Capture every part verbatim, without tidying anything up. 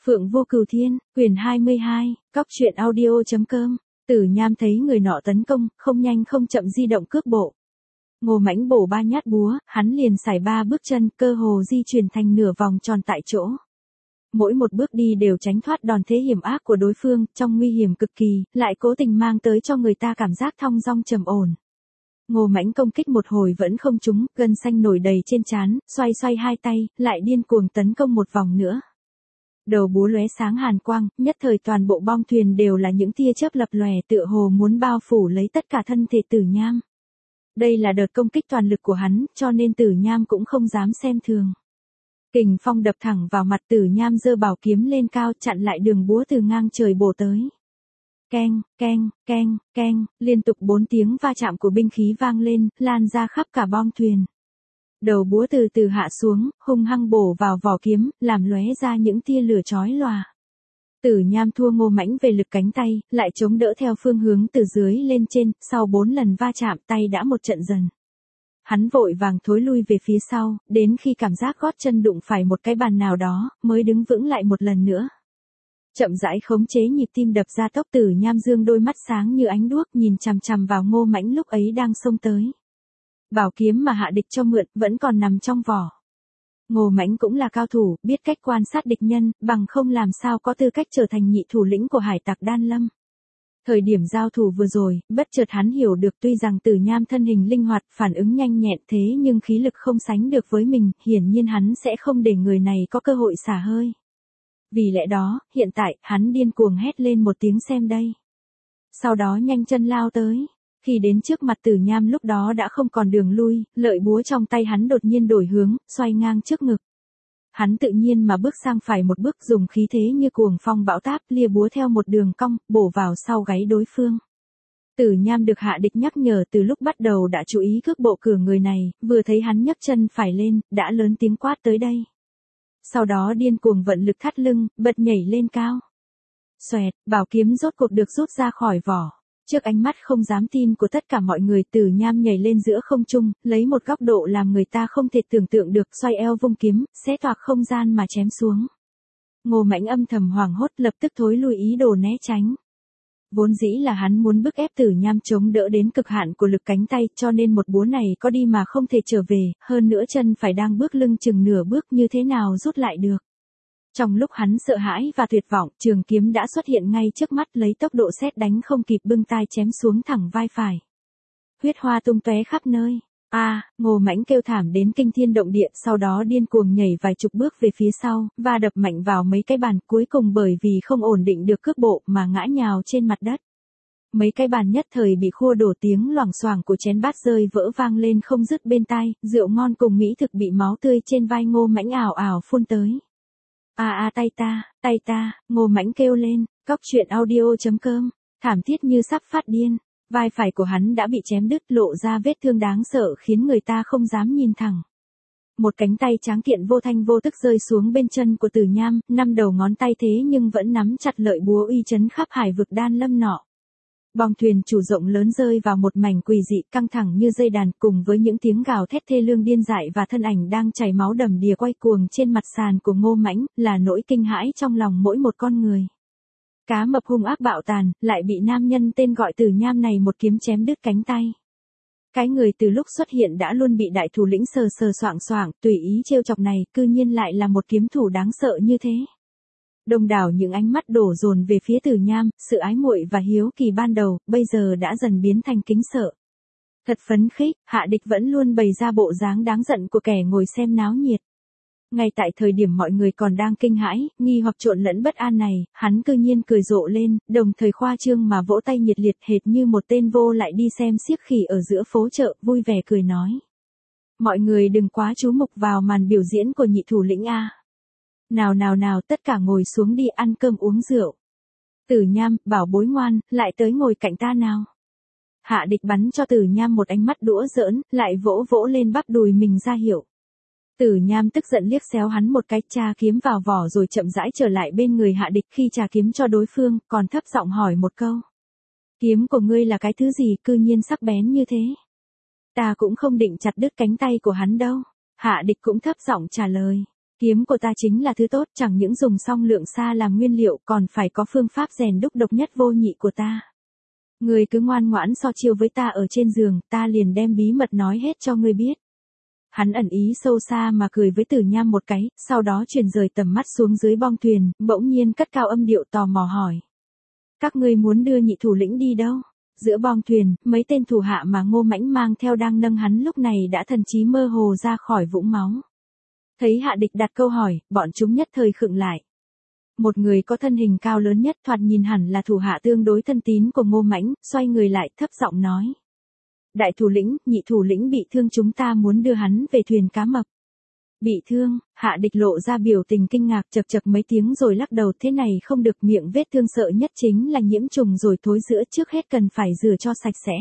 Phượng Vô Cửu Thiên, quyển hai mươi hai, cóc truyện audio.com. Tử Nham thấy người nọ tấn công, không nhanh không chậm di động cước bộ. Ngô Mãnh bổ ba nhát búa, hắn liền sải ba bước chân, cơ hồ di chuyển thành nửa vòng tròn tại chỗ. Mỗi một bước đi đều tránh thoát đòn thế hiểm ác của đối phương, trong nguy hiểm cực kỳ, lại cố tình mang tới cho người ta cảm giác thong dong trầm ổn. Ngô Mãnh công kích một hồi vẫn không trúng, gân xanh nổi đầy trên trán, xoay xoay hai tay, lại điên cuồng tấn công một vòng nữa. Đầu búa lóe sáng hàn quang, nhất thời toàn bộ bong thuyền đều là những tia chớp lập lòe, tựa hồ muốn bao phủ lấy tất cả thân thể Tử Nham. Đây là đợt công kích toàn lực của hắn, cho nên Tử Nham cũng không dám xem thường. Kình phong đập thẳng vào mặt, Tử Nham giơ bảo kiếm lên cao chặn lại đường búa từ ngang trời bổ tới. Keng, keng, keng, keng, liên tục bốn tiếng va chạm của binh khí vang lên, lan ra khắp cả bong thuyền. Đầu búa từ từ hạ xuống, hung hăng bổ vào vỏ kiếm, làm lóe ra những tia lửa chói lòa. Tử Nham thua Ngô Mãnh về lực cánh tay, lại chống đỡ theo phương hướng từ dưới lên trên, sau bốn lần va chạm tay đã một trận dần. Hắn vội vàng thối lui về phía sau, đến khi cảm giác gót chân đụng phải một cái bàn nào đó, mới đứng vững lại một lần nữa. Chậm rãi khống chế nhịp tim đập ra tốc. Tử Nham dương đôi mắt sáng như ánh đuốc nhìn chằm chằm vào Ngô Mãnh lúc ấy đang xông tới. Bảo kiếm mà Hạ Địch cho mượn, vẫn còn nằm trong vỏ. Ngô Mãnh cũng là cao thủ, biết cách quan sát địch nhân, bằng không làm sao có tư cách trở thành nhị thủ lĩnh của hải tặc Đan Lâm. Thời điểm giao thủ vừa rồi, bất chợt hắn hiểu được tuy rằng Tử Nham thân hình linh hoạt, phản ứng nhanh nhẹn thế nhưng khí lực không sánh được với mình, hiển nhiên hắn sẽ không để người này có cơ hội xả hơi. Vì lẽ đó, hiện tại, hắn điên cuồng hét lên một tiếng xem đây. Sau đó nhanh chân lao tới. Khi đến trước mặt Tử Nham lúc đó đã không còn đường lui, lợi búa trong tay hắn đột nhiên đổi hướng, xoay ngang trước ngực. Hắn tự nhiên mà bước sang phải một bước, dùng khí thế như cuồng phong bão táp, lia búa theo một đường cong, bổ vào sau gáy đối phương. Tử Nham được Hạ Địch nhắc nhở từ lúc bắt đầu đã chú ý cước bộ cửa người này, vừa thấy hắn nhấc chân phải lên, đã lớn tiếng quát tới đây. Sau đó điên cuồng vận lực thắt lưng, bật nhảy lên cao. Xoẹt, bảo kiếm rốt cuộc được rút ra khỏi vỏ. Trước ánh mắt không dám tin của tất cả mọi người, Tử Nham nhảy lên giữa không trung, lấy một góc độ làm người ta không thể tưởng tượng được, xoay eo vung kiếm, xé toạc không gian mà chém xuống. Ngô Mãnh âm thầm hoảng hốt, lập tức thối lui ý đồ né tránh. Vốn dĩ là hắn muốn bức ép Tử Nham chống đỡ đến cực hạn của lực cánh tay, cho nên một búa này có đi mà không thể trở về, hơn nữa chân phải đang bước lưng chừng nửa bước, như thế nào rút lại được. Trong lúc hắn sợ hãi và tuyệt vọng, trường kiếm đã xuất hiện ngay trước mắt, lấy tốc độ sét đánh không kịp bưng tai chém xuống thẳng vai phải. Huyết hoa tung tóe khắp nơi. A, à, Ngô Mãnh kêu thảm đến kinh thiên động địa, sau đó điên cuồng nhảy vài chục bước về phía sau, và đập mạnh vào mấy cái bàn, cuối cùng bởi vì không ổn định được cước bộ mà ngã nhào trên mặt đất. Mấy cái bàn nhất thời bị khua đổ, tiếng loảng xoảng của chén bát rơi vỡ vang lên không dứt bên tai, rượu ngon cùng mỹ thực bị máu tươi trên vai Ngô Mãnh ảo ảo phun tới. A à, a à, tay ta, tay ta, Ngô Mãnh kêu lên, cóc truyện audio.com, thảm thiết như sắp phát điên. Vai phải của hắn đã bị chém đứt, lộ ra vết thương đáng sợ khiến người ta không dám nhìn thẳng. Một cánh tay tráng kiện vô thanh vô tức rơi xuống bên chân của Tử Nham, năm đầu ngón tay thế nhưng vẫn nắm chặt lợi búa uy chấn khắp hải vực Đan Lâm nọ. Bong thuyền chủ rộng lớn rơi vào một mảnh quỷ dị căng thẳng như dây đàn, cùng với những tiếng gào thét thê lương điên dại và thân ảnh đang chảy máu đầm đìa quay cuồng trên mặt sàn của Ngô Mãnh, là nỗi kinh hãi trong lòng mỗi một con người. Cá mập hung ác bạo tàn, lại bị nam nhân tên gọi Tử Nham này một kiếm chém đứt cánh tay. Cái người từ lúc xuất hiện đã luôn bị đại thủ lĩnh sờ sờ soạng soạng, tùy ý trêu chọc này, cư nhiên lại là một kiếm thủ đáng sợ như thế. Đông đảo những ánh mắt đổ dồn về phía Tử Nham, sự ái muội và hiếu kỳ ban đầu, bây giờ đã dần biến thành kính sợ. Thật phấn khích, Hạ Địch vẫn luôn bày ra bộ dáng đáng giận của kẻ ngồi xem náo nhiệt. Ngay tại thời điểm mọi người còn đang kinh hãi, nghi hoặc trộn lẫn bất an này, hắn cư nhiên cười rộ lên, đồng thời khoa trương mà vỗ tay nhiệt liệt hệt như một tên vô lại đi xem xiếc khỉ ở giữa phố chợ, vui vẻ cười nói. Mọi người đừng quá chú mục vào màn biểu diễn của nhị thủ lĩnh A. Nào nào nào, tất cả ngồi xuống đi, ăn cơm uống rượu. Tử Nham, bảo bối ngoan, lại tới ngồi cạnh ta nào. Hạ Địch bắn cho Tử Nham một ánh mắt đũa giỡn, lại vỗ vỗ lên bắp đùi mình ra hiệu. Tử Nham tức giận liếc xéo hắn một cái, tra kiếm vào vỏ rồi chậm rãi trở lại bên người Hạ Địch, khi trà kiếm cho đối phương, còn thấp giọng hỏi một câu. Kiếm của ngươi là cái thứ gì, cư nhiên sắc bén như thế? Ta cũng không định chặt đứt cánh tay của hắn đâu. Hạ Địch cũng thấp giọng trả lời. Kiếm của ta chính là thứ tốt, chẳng những dùng song lượng xa làm nguyên liệu còn phải có phương pháp rèn đúc độc nhất vô nhị của ta. Ngươi cứ ngoan ngoãn so chiêu với ta ở trên giường, ta liền đem bí mật nói hết cho ngươi biết. Hắn ẩn ý sâu xa mà cười với Tử Nham một cái, sau đó chuyển rời tầm mắt xuống dưới bong thuyền, bỗng nhiên cất cao âm điệu tò mò hỏi. Các ngươi muốn đưa nhị thủ lĩnh đi đâu? Giữa bong thuyền, mấy tên thủ hạ mà Ngô Mãnh mang theo đang nâng hắn lúc này đã thần trí mơ hồ ra khỏi vũng máu. Thấy Hạ Địch đặt câu hỏi, bọn chúng nhất thời khựng lại. Một người có thân hình cao lớn nhất thoạt nhìn hẳn là thủ hạ tương đối thân tín của Ngô Mãnh, xoay người lại thấp giọng nói. Đại thủ lĩnh, nhị thủ lĩnh bị thương, chúng ta muốn đưa hắn về thuyền cá mập. Bị thương? Hạ Địch lộ ra biểu tình kinh ngạc, chật chật mấy tiếng rồi lắc đầu, thế này không được, miệng vết thương sợ nhất chính là nhiễm trùng rồi thối rữa, trước hết cần phải rửa cho sạch sẽ.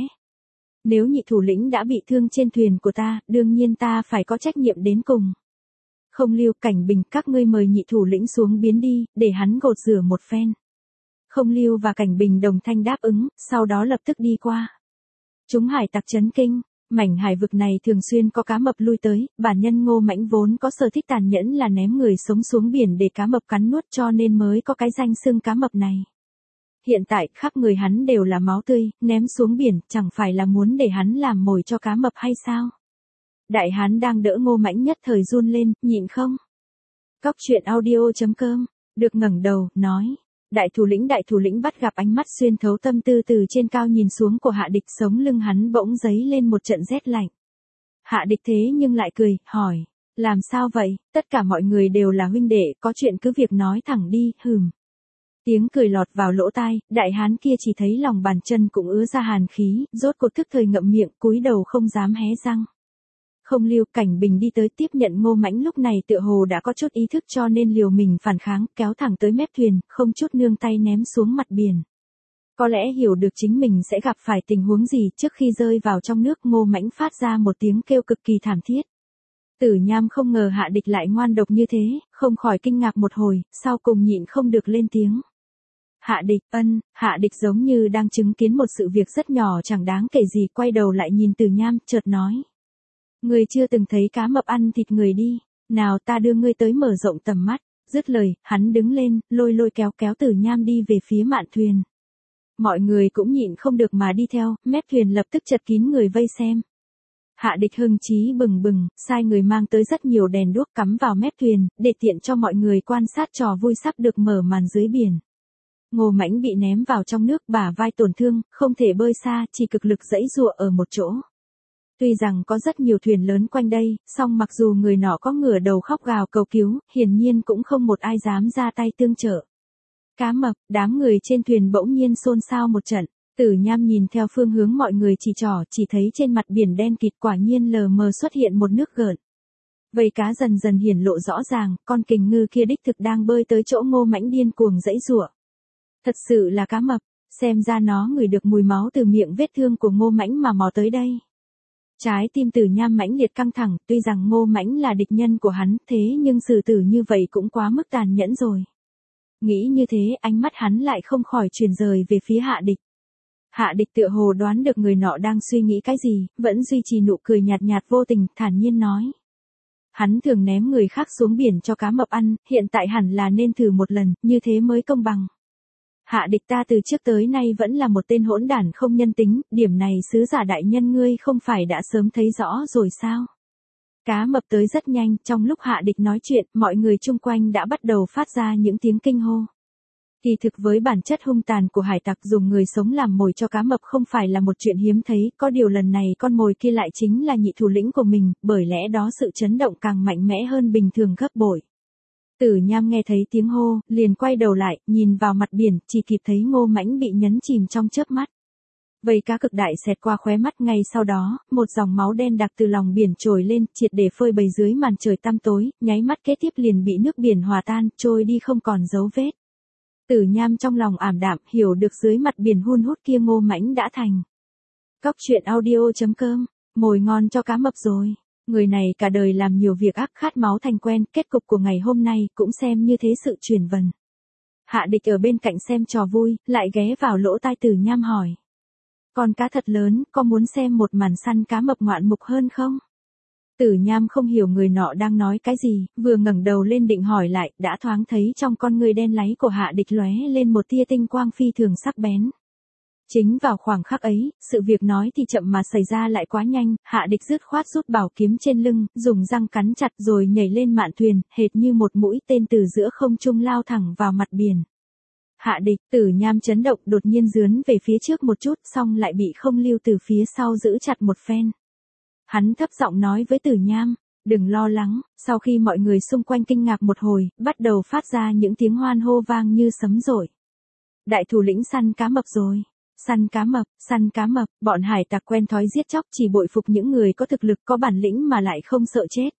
Nếu nhị thủ lĩnh đã bị thương trên thuyền của ta, đương nhiên ta phải có trách nhiệm đến cùng. Không Lưu, Cảnh Bình, các ngươi mời nhị thủ lĩnh xuống biến đi, để hắn gột rửa một phen. Không Lưu và Cảnh Bình đồng thanh đáp ứng, sau đó lập tức đi qua. Chúng hải tặc chấn kinh, mảnh hải vực này thường xuyên có cá mập lui tới, bản nhân Ngô Mãnh vốn có sở thích tàn nhẫn là ném người sống xuống biển để cá mập cắn nuốt, cho nên mới có cái danh xưng cá mập này. Hiện tại khắp người hắn đều là máu tươi, ném xuống biển, chẳng phải là muốn để hắn làm mồi cho cá mập hay sao? Đại hán đang đỡ Ngô Mãnh nhất thời run lên, nhịn không? Cóc truyện audio chấm com, được ngẩng đầu, nói. Đại thủ lĩnh đại thủ lĩnh bắt gặp ánh mắt xuyên thấu tâm tư từ trên cao nhìn xuống của Hạ Địch, sống lưng hắn bỗng dấy lên một trận rét lạnh. Hạ Địch thế nhưng lại cười, hỏi. Làm sao vậy, tất cả mọi người đều là huynh đệ, có chuyện cứ việc nói thẳng đi, hừm. Tiếng cười lọt vào lỗ tai, đại hán kia chỉ thấy lòng bàn chân cũng ứa ra hàn khí, rốt cuộc thức thời ngậm miệng, cúi đầu không dám hé răng. Không Lưu, Cảnh Bình đi tới tiếp nhận Ngô Mãnh, lúc này tựa hồ đã có chút ý thức cho nên liều mình phản kháng, kéo thẳng tới mép thuyền, không chút nương tay ném xuống mặt biển. Có lẽ hiểu được chính mình sẽ gặp phải tình huống gì, trước khi rơi vào trong nước, Ngô Mãnh phát ra một tiếng kêu cực kỳ thảm thiết. Tử Nham không ngờ Hạ Địch lại ngoan độc như thế, không khỏi kinh ngạc một hồi, sau cùng nhịn không được lên tiếng. Hạ Địch, ân, Hạ Địch giống như đang chứng kiến một sự việc rất nhỏ chẳng đáng kể gì, quay đầu lại nhìn Tử Nham, chợt nói. Ngươi chưa từng thấy cá mập ăn thịt người đi, nào ta đưa ngươi tới mở rộng tầm mắt. Dứt lời, hắn đứng lên, lôi lôi kéo kéo Tử Nham đi về phía mạn thuyền. Mọi người cũng nhịn không được mà đi theo, mép thuyền lập tức chật kín người vây xem. Hạ Địch hưng chí bừng bừng, sai người mang tới rất nhiều đèn đuốc cắm vào mép thuyền, để tiện cho mọi người quan sát trò vui sắp được mở màn dưới biển. Ngô Mãnh bị ném vào trong nước, bả vai tổn thương, không thể bơi xa, chỉ cực lực giãy giụa ở một chỗ. Tuy rằng có rất nhiều thuyền lớn quanh đây, song mặc dù người nọ có ngửa đầu khóc gào cầu cứu, hiển nhiên cũng không một ai dám ra tay tương trợ. Cá mập, đám người trên thuyền bỗng nhiên xôn xao một trận. Tử Nham nhìn theo phương hướng mọi người chỉ trỏ, chỉ thấy trên mặt biển đen kịt quả nhiên lờ mờ xuất hiện một nước gợn. Vây cá dần dần hiển lộ rõ ràng, con kình ngư kia đích thực đang bơi tới chỗ Ngô Mãnh điên cuồng giãy giụa. Thật sự là cá mập, xem ra nó ngửi được mùi máu từ miệng vết thương của Ngô Mãnh mà mò tới đây. Trái tim Tử Nham mãnh liệt căng thẳng, tuy rằng Ngô Mãnh là địch nhân của hắn, thế nhưng xử tử như vậy cũng quá mức tàn nhẫn rồi. Nghĩ như thế, ánh mắt hắn lại không khỏi chuyển rời về phía Hạ Địch. Hạ Địch tựa hồ đoán được người nọ đang suy nghĩ cái gì, vẫn duy trì nụ cười nhạt nhạt vô tình, thản nhiên nói. Hắn thường ném người khác xuống biển cho cá mập ăn, hiện tại hẳn là nên thử một lần, như thế mới công bằng. Hạ Địch, ta từ trước tới nay vẫn là một tên hỗn đản không nhân tính, điểm này sứ giả đại nhân ngươi không phải đã sớm thấy rõ rồi sao? Cá mập tới rất nhanh, trong lúc Hạ Địch nói chuyện, mọi người chung quanh đã bắt đầu phát ra những tiếng kinh hô. Kỳ thực với bản chất hung tàn của hải tặc, dùng người sống làm mồi cho cá mập không phải là một chuyện hiếm thấy, có điều lần này con mồi kia lại chính là nhị thủ lĩnh của mình, bởi lẽ đó sự chấn động càng mạnh mẽ hơn bình thường gấp bội. Tử Nham nghe thấy tiếng hô, liền quay đầu lại, nhìn vào mặt biển, chỉ kịp thấy Ngô Mãnh bị nhấn chìm trong chớp mắt. Vây cá cực đại xẹt qua khóe mắt, ngay sau đó, một dòng máu đen đặc từ lòng biển trồi lên, triệt để phơi bày dưới màn trời tăm tối, nháy mắt kế tiếp liền bị nước biển hòa tan, trôi đi không còn dấu vết. Tử Nham trong lòng ảm đạm, hiểu được dưới mặt biển hun hút kia Ngô Mãnh đã thành. Cóc truyện audio chấm com, mồi ngon cho cá mập rồi. Người này cả đời làm nhiều việc ác, khát máu thành quen, kết cục của ngày hôm nay cũng xem như thế sự truyền vần. Hạ Địch ở bên cạnh xem trò vui, lại ghé vào lỗ tai Tử Nham hỏi. Con cá thật lớn, có muốn xem một màn săn cá mập ngoạn mục hơn không? Tử Nham không hiểu người nọ đang nói cái gì, vừa ngẩng đầu lên định hỏi lại, đã thoáng thấy trong con ngươi đen láy của Hạ Địch lóe lên một tia tinh quang phi thường sắc bén. Chính vào khoảng khắc ấy, sự việc nói thì chậm mà xảy ra lại quá nhanh, Hạ Địch dứt khoát rút bảo kiếm trên lưng, dùng răng cắn chặt rồi nhảy lên mạn thuyền, hệt như một mũi tên từ giữa không trung lao thẳng vào mặt biển. Hạ Địch, Tử Nham chấn động, đột nhiên dướn về phía trước một chút, xong lại bị Không Lưu từ phía sau giữ chặt một phen. Hắn thấp giọng nói với Tử Nham, đừng lo lắng. Sau khi mọi người xung quanh kinh ngạc một hồi, bắt đầu phát ra những tiếng hoan hô vang như sấm rội. Đại thủ lĩnh săn cá mập rồi. Săn cá mập, săn cá mập, bọn hải tặc quen thói giết chóc, chỉ bội phục những người có thực lực, có bản lĩnh mà lại không sợ chết.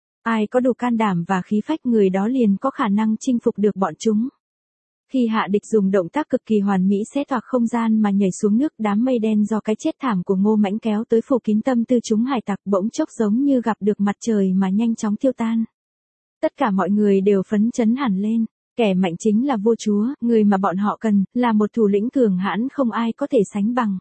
Ai có đủ can đảm và khí phách, người đó liền có khả năng chinh phục được bọn chúng. Khi Hạ Địch dùng động tác cực kỳ hoàn mỹ xé toạc không gian mà nhảy xuống nước, đám mây đen do cái chết thảm của Ngô Mãnh kéo tới phủ kín tâm tư chúng hải tặc, bỗng chốc giống như gặp được mặt trời mà nhanh chóng tiêu tan. Tất cả mọi người đều phấn chấn hẳn lên. Kẻ mạnh chính là vua chúa, người mà bọn họ cần, là một thủ lĩnh cường hãn không ai có thể sánh bằng.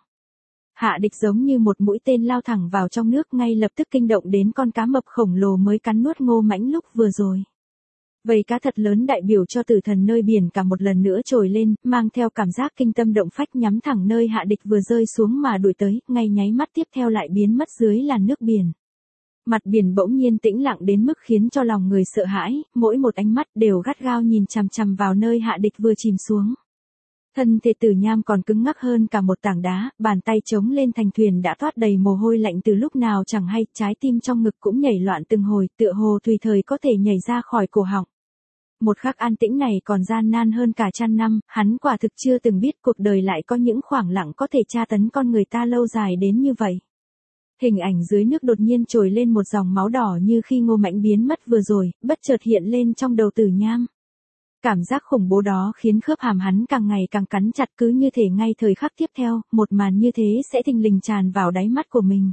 Hạ Địch giống như một mũi tên lao thẳng vào trong nước, ngay lập tức kinh động đến con cá mập khổng lồ mới cắn nuốt Ngô Mãnh lúc vừa rồi. Vầy cá thật lớn đại biểu cho tử thần nơi biển cả một lần nữa trồi lên, mang theo cảm giác kinh tâm động phách nhắm thẳng nơi Hạ Địch vừa rơi xuống mà đuổi tới, ngay nháy mắt tiếp theo lại biến mất dưới làn nước biển. Mặt biển bỗng nhiên tĩnh lặng đến mức khiến cho lòng người sợ hãi, mỗi một ánh mắt đều gắt gao nhìn chằm chằm vào nơi Hạ Địch vừa chìm xuống. Thân thể Tử Nham còn cứng ngắc hơn cả một tảng đá, bàn tay chống lên thành thuyền đã toát đầy mồ hôi lạnh từ lúc nào chẳng hay, trái tim trong ngực cũng nhảy loạn từng hồi, tựa hồ tùy thời có thể nhảy ra khỏi cổ họng. Một khắc an tĩnh này còn gian nan hơn cả trăm năm, hắn quả thực chưa từng biết cuộc đời lại có những khoảng lặng có thể tra tấn con người ta lâu dài đến như vậy. Hình ảnh dưới nước đột nhiên trồi lên một dòng máu đỏ như khi Ngô Mãnh biến mất vừa rồi, bất chợt hiện lên trong đầu Tử Nham. Cảm giác khủng bố đó khiến khớp hàm hắn càng ngày càng cắn chặt, cứ như thể ngay thời khắc tiếp theo, một màn như thế sẽ thình lình tràn vào đáy mắt của mình.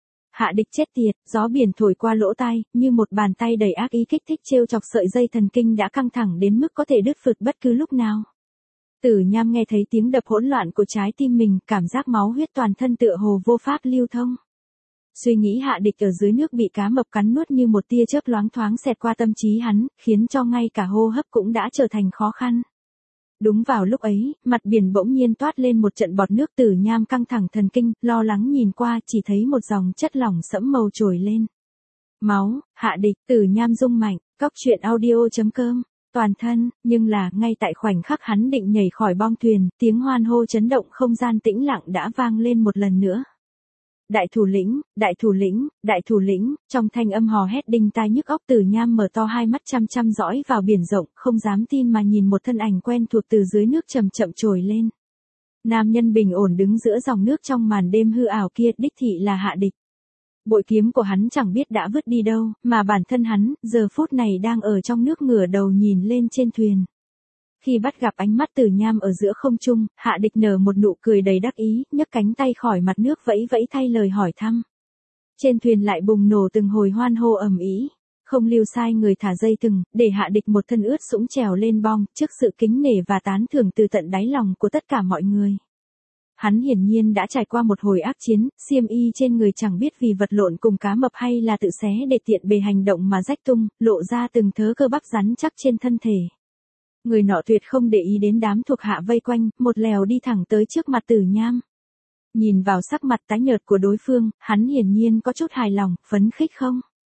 Hạ Địch chết tiệt, gió biển thổi qua lỗ tai, như một bàn tay đầy ác ý kích thích trêu chọc sợi dây thần kinh đã căng thẳng đến mức có thể đứt phượt bất cứ lúc nào. Tử Nham nghe thấy tiếng đập hỗn loạn của trái tim mình, cảm giác máu huyết toàn thân tựa hồ vô pháp lưu thông. Suy nghĩ Hạ Địch ở dưới nước bị cá mập cắn nuốt như một tia chớp loáng thoáng xẹt qua tâm trí hắn, khiến cho ngay cả hô hấp cũng đã trở thành khó khăn. Đúng vào lúc ấy, mặt biển bỗng nhiên toát lên một trận bọt nước. Tử Nham căng thẳng thần kinh, lo lắng nhìn qua, chỉ thấy một dòng chất lỏng sẫm màu trồi lên. Máu. Hạ Địch. Tử Nham rung mạnh. Cóc truyện audio chấm com. Toàn thân, nhưng là, ngay tại khoảnh khắc hắn định nhảy khỏi bong thuyền, tiếng hoan hô chấn động không gian tĩnh lặng đã vang lên một lần nữa. Đại thủ lĩnh, đại thủ lĩnh, đại thủ lĩnh, trong thanh âm hò hét đinh tai nhức óc. Tử Nham mở to hai mắt chăm chăm dõi vào biển rộng, không dám tin mà nhìn một thân ảnh quen thuộc từ dưới nước chậm chậm trồi lên. Nam nhân bình ổn đứng giữa dòng nước trong màn đêm hư ảo kia, đích thị là Hạ Địch. Bội kiếm của hắn chẳng biết đã vứt đi đâu, mà bản thân hắn, giờ phút này đang ở trong nước ngửa đầu nhìn lên trên thuyền. Khi bắt gặp ánh mắt Tử Nham ở giữa không trung, Hạ Địch nở một nụ cười đầy đắc ý, nhấc cánh tay khỏi mặt nước vẫy vẫy thay lời hỏi thăm. Trên thuyền lại bùng nổ từng hồi hoan hô ầm ĩ. Không Lưu sai người thả dây thừng, để Hạ Địch một thân ướt sũng trèo lên bong, trước sự kính nể và tán thưởng từ tận đáy lòng của tất cả mọi người. Hắn hiển nhiên đã trải qua một hồi ác chiến, xiêm y trên người chẳng biết vì vật lộn cùng cá mập hay là tự xé để tiện bề hành động mà rách tung, lộ ra từng thớ cơ bắp rắn chắc trên thân thể. Người nọ tuyệt không để ý đến đám thuộc hạ vây quanh, một lèo đi thẳng tới trước mặt Tử Nham. Nhìn vào sắc mặt tái nhợt của đối phương, hắn hiển nhiên có chút hài lòng, phấn khích không.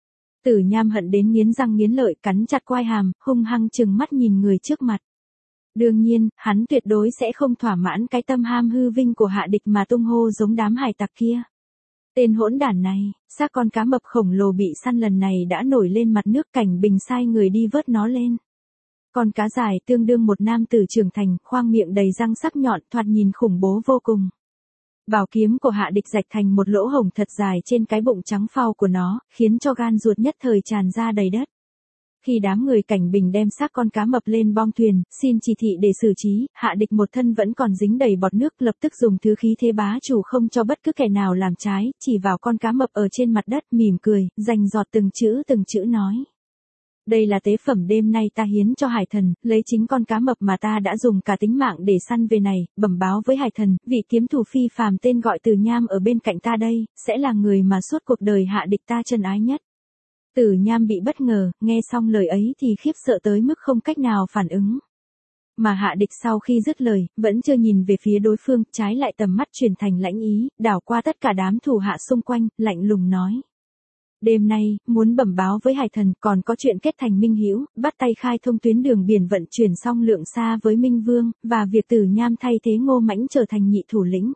Tử Nham hận đến nghiến răng nghiến lợi, cắn chặt quai hàm, hung hăng trừng mắt nhìn người trước mặt. Đương nhiên, hắn tuyệt đối sẽ không thỏa mãn cái tâm ham hư vinh của Hạ Địch mà tung hô giống đám hải tặc kia. Tên hỗn đản này, xác con cá mập khổng lồ bị săn lần này đã nổi lên mặt nước, Cảnh Bình sai người đi vớt nó lên. Con cá dài tương đương một nam tử trưởng thành, khoang miệng đầy răng sắc nhọn, thoạt nhìn khủng bố vô cùng. Bảo kiếm của Hạ Địch rạch thành một lỗ hổng thật dài trên cái bụng trắng phau của nó, khiến cho gan ruột nhất thời tràn ra đầy đất. Khi đám người Cảnh Bình đem xác con cá mập lên bong thuyền, xin chỉ thị để xử trí, Hạ Địch một thân vẫn còn dính đầy bọt nước, lập tức dùng thứ khí thế bá chủ không cho bất cứ kẻ nào làm trái, chỉ vào con cá mập ở trên mặt đất, mỉm cười, rành giọt từng chữ từng chữ nói. Đây là tế phẩm đêm nay ta hiến cho hải thần, lấy chính con cá mập mà ta đã dùng cả tính mạng để săn về này, bẩm báo với hải thần, vị kiếm thủ phi phàm tên gọi Tử Nham ở bên cạnh ta đây, sẽ là người mà suốt cuộc đời Hạ Địch ta trân ái nhất. Tử Nham bị bất ngờ, nghe xong lời ấy thì khiếp sợ tới mức không cách nào phản ứng. Mà Hạ Địch sau khi dứt lời, vẫn chưa nhìn về phía đối phương, trái lại tầm mắt chuyển thành lãnh ý, đảo qua tất cả đám thủ hạ xung quanh, lạnh lùng nói. Đêm nay, muốn bẩm báo với Hải Thần, còn có chuyện kết thành minh hữu, bắt tay khai thông tuyến đường biển vận chuyển xong lượng xa với Minh Vương, và việc Tử Nham thay thế Ngô Mãnh trở thành nhị thủ lĩnh.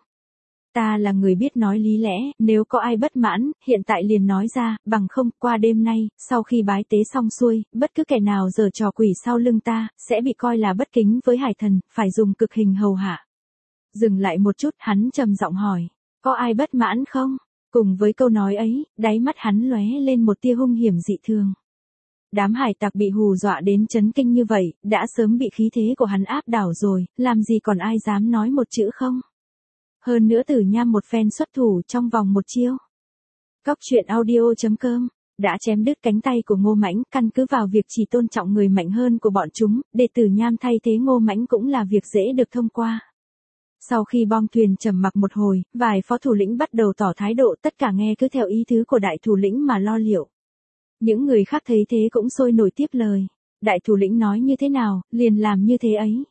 Ta là người biết nói lý lẽ, nếu có ai bất mãn, hiện tại liền nói ra, bằng không, qua đêm nay, sau khi bái tế xong xuôi, bất cứ kẻ nào giở trò quỷ sau lưng ta, sẽ bị coi là bất kính với Hải Thần, phải dùng cực hình hầu hạ. Dừng lại một chút, hắn trầm giọng hỏi, có ai bất mãn không? Cùng với câu nói ấy, đáy mắt hắn lóe lên một tia hung hiểm dị thường. Đám hải tặc bị hù dọa đến chấn kinh như vậy, đã sớm bị khí thế của hắn áp đảo rồi, làm gì còn ai dám nói một chữ không? Hơn nữa Tử Nham một phen xuất thủ trong vòng một chiêu. Cóc truyện audio chấm com đã chém đứt cánh tay của Ngô Mãnh, căn cứ vào việc chỉ tôn trọng người mạnh hơn của bọn chúng, để Tử Nham thay thế Ngô Mãnh cũng là việc dễ được thông qua. Sau khi bom thuyền trầm mặc một hồi, vài phó thủ lĩnh bắt đầu tỏ thái độ, tất cả nghe cứ theo ý tứ của đại thủ lĩnh mà lo liệu. Những người khác thấy thế cũng sôi nổi tiếp lời. Đại thủ lĩnh nói như thế nào, liền làm như thế ấy.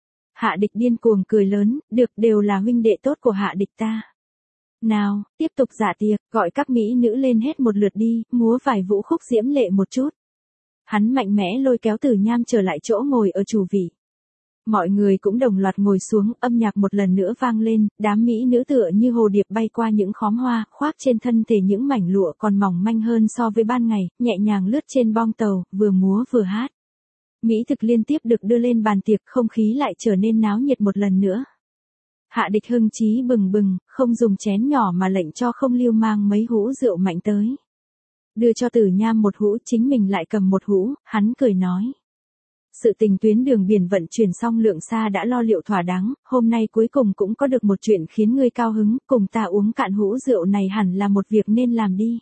Hạ Địch điên cuồng cười lớn, được, đều là huynh đệ tốt của Hạ Địch ta. Nào, tiếp tục dạ tiệc, gọi các mỹ nữ lên hết một lượt đi, múa vài vũ khúc diễm lệ một chút. Hắn mạnh mẽ lôi kéo Tử Nham trở lại chỗ ngồi ở chủ vị. Mọi người cũng đồng loạt ngồi xuống, âm nhạc một lần nữa vang lên, đám mỹ nữ tựa như hồ điệp bay qua những khóm hoa, khoác trên thân thể những mảnh lụa còn mỏng manh hơn so với ban ngày, nhẹ nhàng lướt trên bong tàu, vừa múa vừa hát. Mỹ thực liên tiếp được đưa lên bàn tiệc, không khí lại trở nên náo nhiệt một lần nữa. Hạ Địch hưng chí bừng bừng, không dùng chén nhỏ mà lệnh cho Không Lưu mang mấy hũ rượu mạnh tới. Đưa cho Tử Nham một hũ, chính mình lại cầm một hũ, hắn cười nói. Sự tình tuyến đường biển vận chuyển xong lượng xa đã lo liệu thỏa đáng, hôm nay cuối cùng cũng có được một chuyện khiến ngươi cao hứng, cùng ta uống cạn hũ rượu này hẳn là một việc nên làm đi.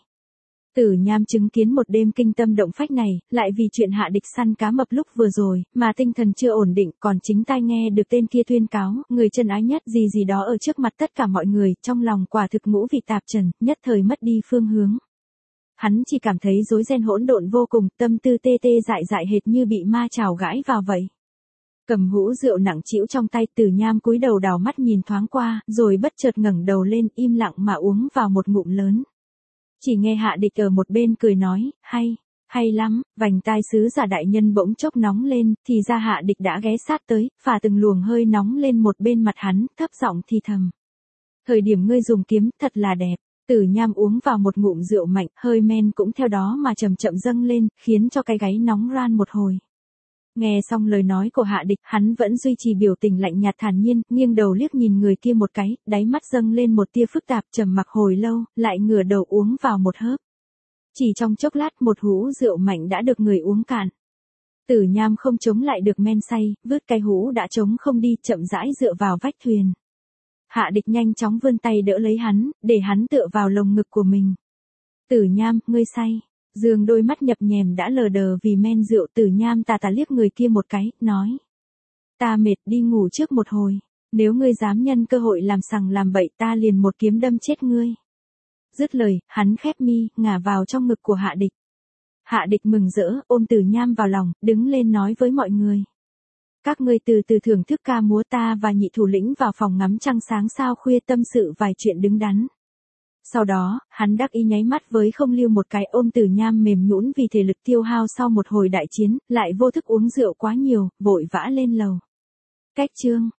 Tử Nham chứng kiến một đêm kinh tâm động phách này, lại vì chuyện Hạ Địch săn cá mập lúc vừa rồi, mà tinh thần chưa ổn định, còn chính tai nghe được tên kia tuyên cáo, người chân ái nhất gì gì đó ở trước mặt tất cả mọi người, trong lòng quả thực ngũ vị tạp trần, nhất thời mất đi phương hướng. Hắn chỉ cảm thấy rối ren hỗn độn vô cùng, tâm tư tê tê dại dại hệt như bị ma chảo gãi vào vậy. Cầm hũ rượu nặng trĩu trong tay, Tử Nham cúi đầu đảo mắt nhìn thoáng qua, rồi bất chợt ngẩng đầu lên, im lặng mà uống vào một ngụm lớn. Chỉ nghe Hạ Địch ở một bên cười nói, hay, hay lắm, vành tai sứ giả đại nhân bỗng chốc nóng lên, thì ra Hạ Địch đã ghé sát tới, phả từng luồng hơi nóng lên một bên mặt hắn, thấp giọng thì thầm. Thời điểm ngươi dùng kiếm, thật là đẹp. Tử Nham uống vào một ngụm rượu mạnh, hơi men cũng theo đó mà chậm chậm dâng lên, khiến cho cái gáy nóng ran một hồi. Nghe xong lời nói của Hạ Địch, hắn vẫn duy trì biểu tình lạnh nhạt thản nhiên, nghiêng đầu liếc nhìn người kia một cái, đáy mắt dâng lên một tia phức tạp, trầm mặc hồi lâu, lại ngửa đầu uống vào một hớp. Chỉ trong chốc lát một hũ rượu mạnh đã được người uống cạn. Tử Nham không chống lại được men say, vứt cái hũ đã trống không đi, chậm rãi dựa vào vách thuyền. Hạ Địch nhanh chóng vươn tay đỡ lấy hắn, để hắn tựa vào lồng ngực của mình. Tử Nham, ngươi say. Dương đôi mắt nhập nhèm đã lờ đờ vì men rượu. Tử Nham tà tà liếc người kia một cái, nói. Ta mệt, đi ngủ trước một hồi. Nếu ngươi dám nhân cơ hội làm sằng làm bậy, ta liền một kiếm đâm chết ngươi. Dứt lời, hắn khép mi, ngả vào trong ngực của Hạ Địch. Hạ Địch mừng rỡ, ôm Tử Nham vào lòng, đứng lên nói với mọi người. Các ngươi từ từ thưởng thức ca múa, ta và nhị thủ lĩnh vào phòng ngắm trăng sáng sao khuya tâm sự vài chuyện đứng đắn. Sau đó, hắn đắc ý nháy mắt với Không Lưu một cái, ôm Tử Nham mềm nhũn vì thể lực tiêu hao sau một hồi đại chiến, lại vô thức uống rượu quá nhiều, vội vã lên lầu. Cách chương